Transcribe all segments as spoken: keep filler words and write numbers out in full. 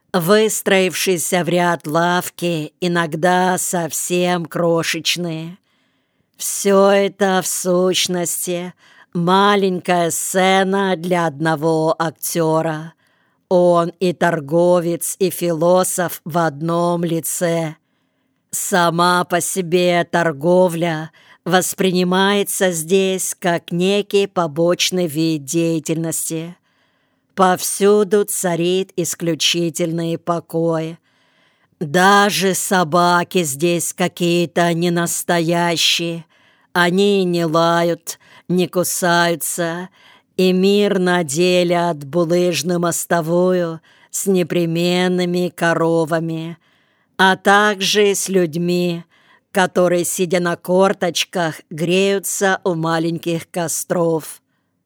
Выстроившиеся в ряд лавки, иногда совсем крошечные. Все это, в сущности, маленькая сцена для одного актера. Он и торговец, и философ в одном лице. Сама по себе торговля воспринимается здесь как некий побочный вид деятельности. Повсюду царит исключительный покой. Даже собаки здесь какие-то ненастоящие. Они не лают, не кусаются и мирно делят булыжную мостовую с непременными коровами, а также с людьми, которые, сидя на корточках, греются у маленьких костров.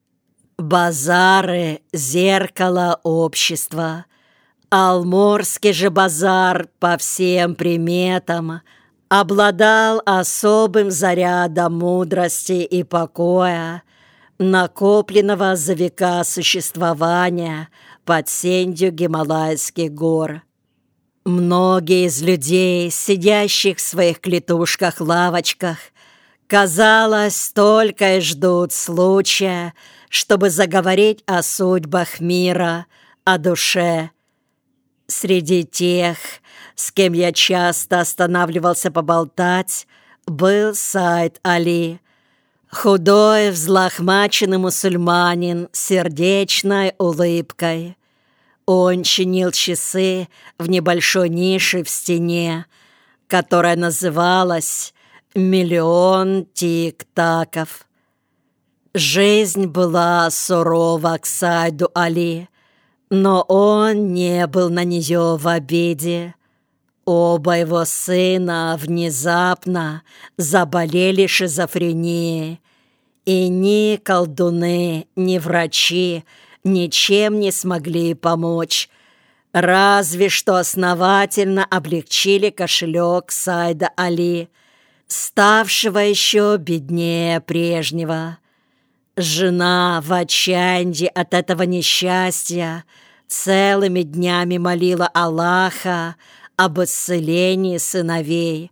Базары — зеркало общества. Алморский же базар по всем приметам обладал особым зарядом мудрости и покоя, накопленного за века существования под сенью Гималайских гор. Многие из людей, сидящих в своих клетушках-лавочках, казалось, только и ждут случая, чтобы заговорить о судьбах мира, о душе. Среди тех, с кем я часто останавливался поболтать, был Саид Али, худой, взлохмаченный мусульманин с сердечной улыбкой. Он чинил часы в небольшой нише в стене, которая называлась «Миллион тик-таков». Жизнь была сурова к Саиду Али, но он не был на нее в обиде. Оба его сына внезапно заболели шизофренией, и ни колдуны, ни врачи ничем не смогли помочь, разве что основательно облегчили кошелек Саида Али, ставшего еще беднее прежнего. Жена в отчаянии от этого несчастья целыми днями молила Аллаха об исцелении сыновей.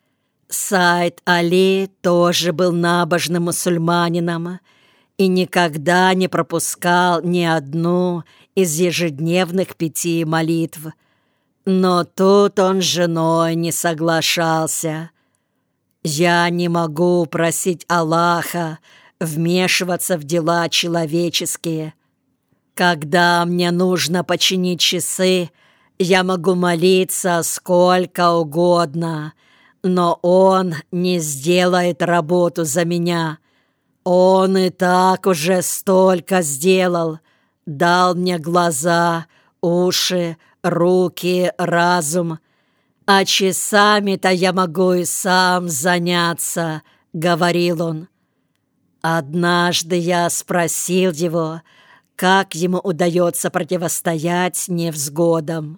Саид Али тоже был набожным мусульманином и никогда не пропускал ни одну из ежедневных пяти молитв. Но тут он с женой не соглашался. «Я не могу просить Аллаха вмешиваться в дела человеческие. Когда мне нужно починить часы, я могу молиться сколько угодно, но Он не сделает работу за меня. Он и так уже столько сделал, дал мне глаза, уши, руки, разум, а часами-то я могу и сам заняться», — говорил он. Однажды я спросил его, как ему удается противостоять невзгодам.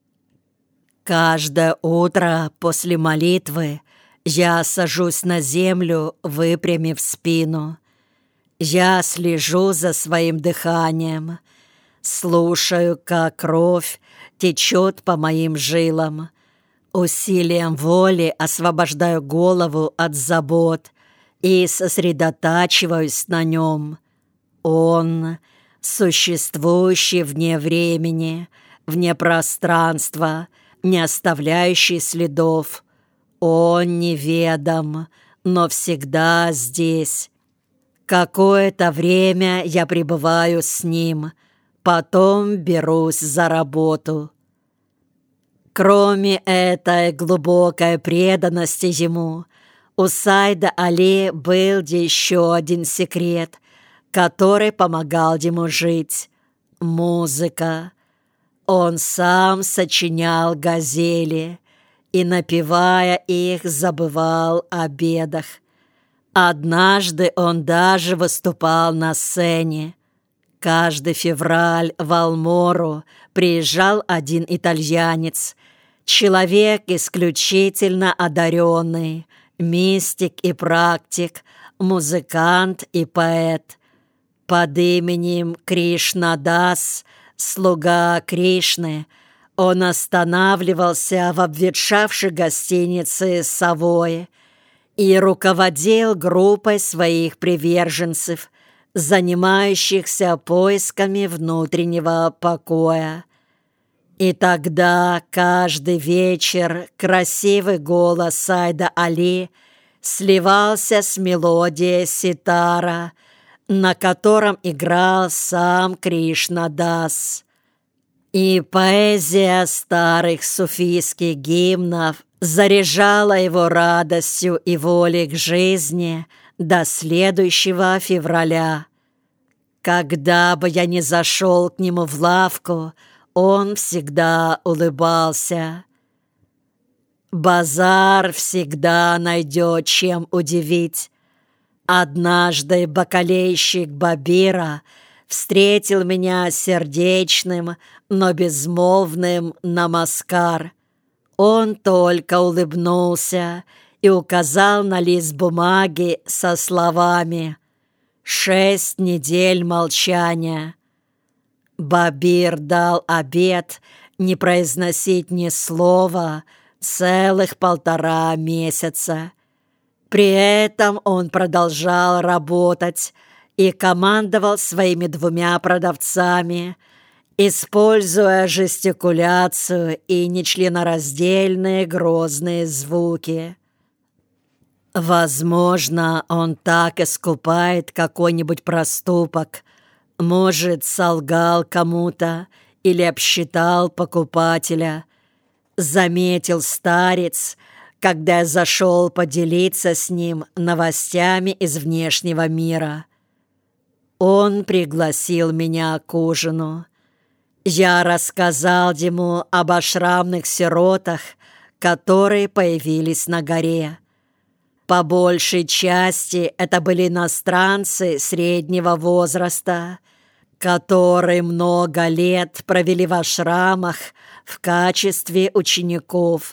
«Каждое утро после молитвы я сажусь на землю, выпрямив спину. Я слежу за своим дыханием, слушаю, как кровь течет по моим жилам. Усилием воли освобождаю голову от забот и сосредотачиваюсь на нем. Он, существующий вне времени, вне пространства, не оставляющий следов. Он неведом, но всегда здесь. Какое-то время я пребываю с ним, потом берусь за работу». Кроме этой глубокой преданности ему, у Саида Али был еще один секрет, который помогал ему жить — музыка. Он сам сочинял газели и, напевая их, забывал о бедах. Однажды он даже выступал на сцене. Каждый февраль в Алмору приезжал один итальянец, человек исключительно одаренный, мистик и практик, музыкант и поэт. Под именем Кришнадас, слуга Кришны, Он останавливался в обветшавшей гостинице «Совой» и руководил группой своих приверженцев, занимающихся поисками внутреннего покоя. И тогда каждый вечер красивый голос Сайда Али сливался с мелодией ситара, на котором играл сам Кришна Дас. И поэзия старых суфийских гимнов заряжала его радостью и волей к жизни до следующего февраля. Когда бы я ни зашел к нему в лавку, он всегда улыбался. Базар всегда найдет, чем удивить. Однажды бакалейщик Бабира встретил меня сердечным, но безмолвным намаскар. Он только улыбнулся и указал на лист бумаги со словами «Шесть недель молчания». Бабир дал обет не произносить ни слова целых полтора месяца. При этом он продолжал работать и командовал своими двумя продавцами, используя жестикуляцию и нечленораздельные грозные звуки. Возможно, он так искупает какой-нибудь проступок, может, солгал кому-то или обсчитал покупателя. Заметил старец, когда я зашел поделиться с ним новостями из внешнего мира. Он пригласил меня к ужину. Я рассказал ему об ашрамных сиротах, которые появились на горе. По большей части это были иностранцы среднего возраста, которые много лет провели в ашрамах в качестве учеников.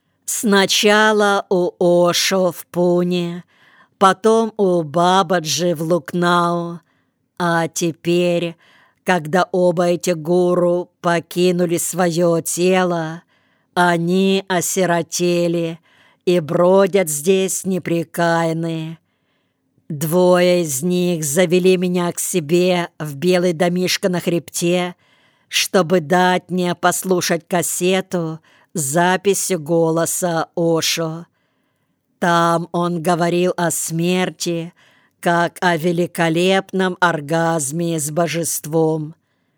Сначала у Ошо в Пуне, потом у Бабаджи в Лукнау, а теперь, когда оба эти гуру покинули свое тело, они осиротели и бродят здесь непрекаянные. Двое из них завели меня к себе в белый домишко на хребте, чтобы дать мне послушать кассету с записью голоса Ошо. Там он говорил о смерти, как о великолепном оргазме с божеством.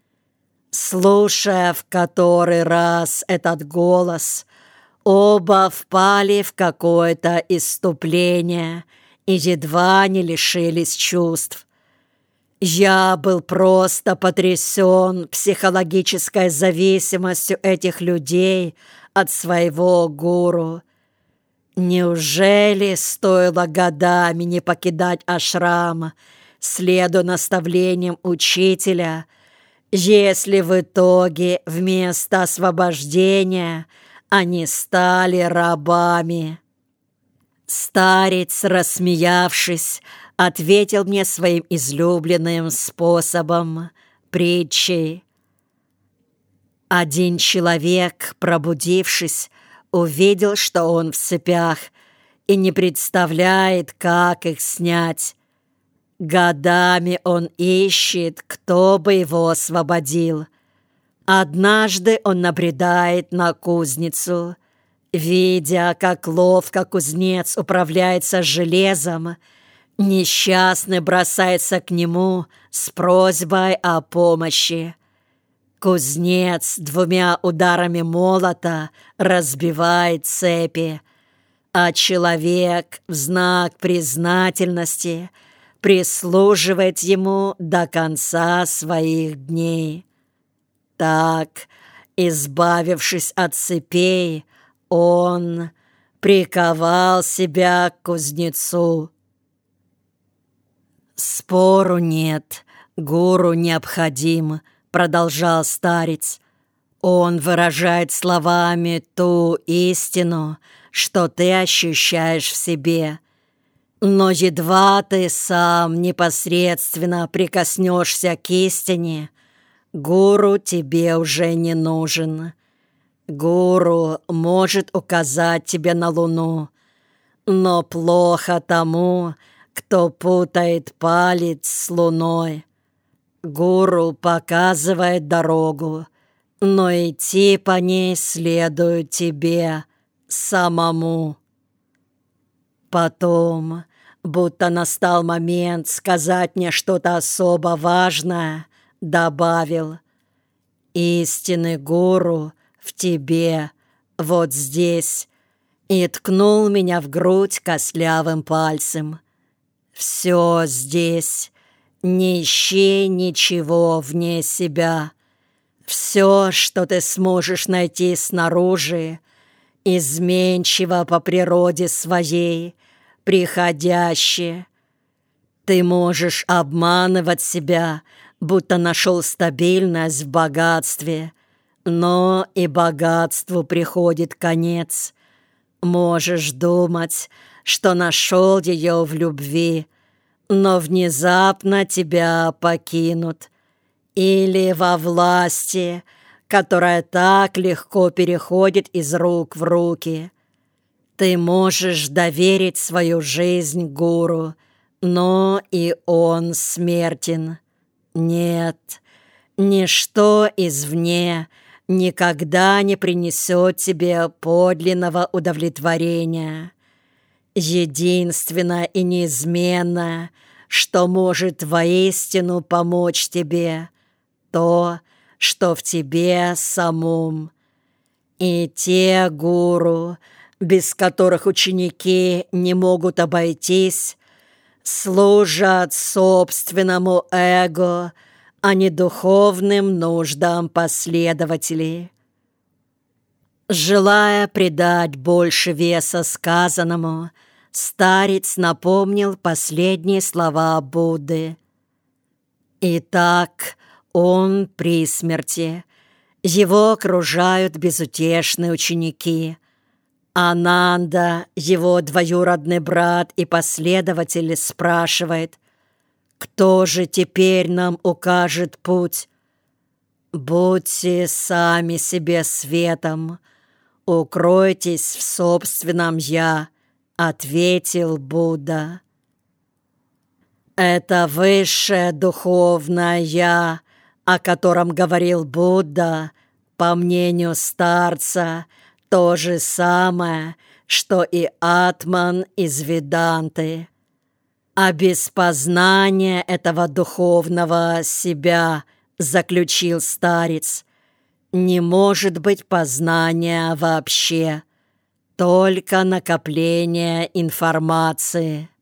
Слушая в который раз этот голос, оба впали в какое-то исступление и едва не лишились чувств. Я был просто потрясен психологической зависимостью этих людей от своего гуру. Неужели стоило годами не покидать ашрам, следуя наставлениям учителя, если в итоге вместо освобождения они стали рабами? Старец, рассмеявшись, ответил мне своим излюбленным способом притчей. Один человек, пробудившись, увидел, что он в цепях, и не представляет, как их снять. Годами он ищет, кто бы его освободил. Однажды он набредает на кузницу. Видя, как ловко кузнец управляется с железом, несчастный бросается к нему с просьбой о помощи. Кузнец двумя ударами молота разбивает цепи, а человек в знак признательности прислуживает ему до конца своих дней. Так, избавившись от цепей, он приковал себя к кузнецу. «Спору нет, гуру необходим», — продолжал старец. «Он выражает словами ту истину, что ты ощущаешь в себе. Но едва ты сам непосредственно прикоснешься к истине, гуру тебе уже не нужен. Гуру может указать тебе на луну, но плохо тому, кто путает палец с луной. Гуру показывает дорогу, но идти по ней следует тебе самому. Потом, будто настал момент сказать мне что-то особо важное, добавил: «Истинный гуру в тебе, вот здесь», и ткнул меня в грудь костлявым пальцем. «Все здесь, не ищи ничего вне себя. Все, что ты сможешь найти снаружи, изменчиво по природе своей, приходящее. Ты можешь обманывать себя, будто нашел стабильность в богатстве, но и богатству приходит конец. Можешь думать, что нашел ее в любви, но внезапно тебя покинут. Или во власти, которая так легко переходит из рук в руки. Ты можешь доверить свою жизнь гуру, но и он смертен. Нет, ничто извне никогда не принесет тебе подлинного удовлетворения. Единственное и неизменное, что может воистину помочь тебе, то, что в тебе самом. И те гуру, без которых ученики не могут обойтись, служат собственному эго, а не духовным нуждам последователей. Желая придать больше веса сказанному, старец напомнил последние слова Будды. Итак, он при смерти, его окружают безутешные ученики. Ананда, его двоюродный брат и последователь, спрашивает: «Кто же теперь нам укажет путь?» «Будьте сами себе светом, укройтесь в собственном «я», — ответил Будда. Это высшее духовное «я», о котором говорил Будда, по мнению старца, то же самое, что и Атман из Веданты. А без познания этого духовного себя, заключил старец, не может быть познания вообще, только накопление информации.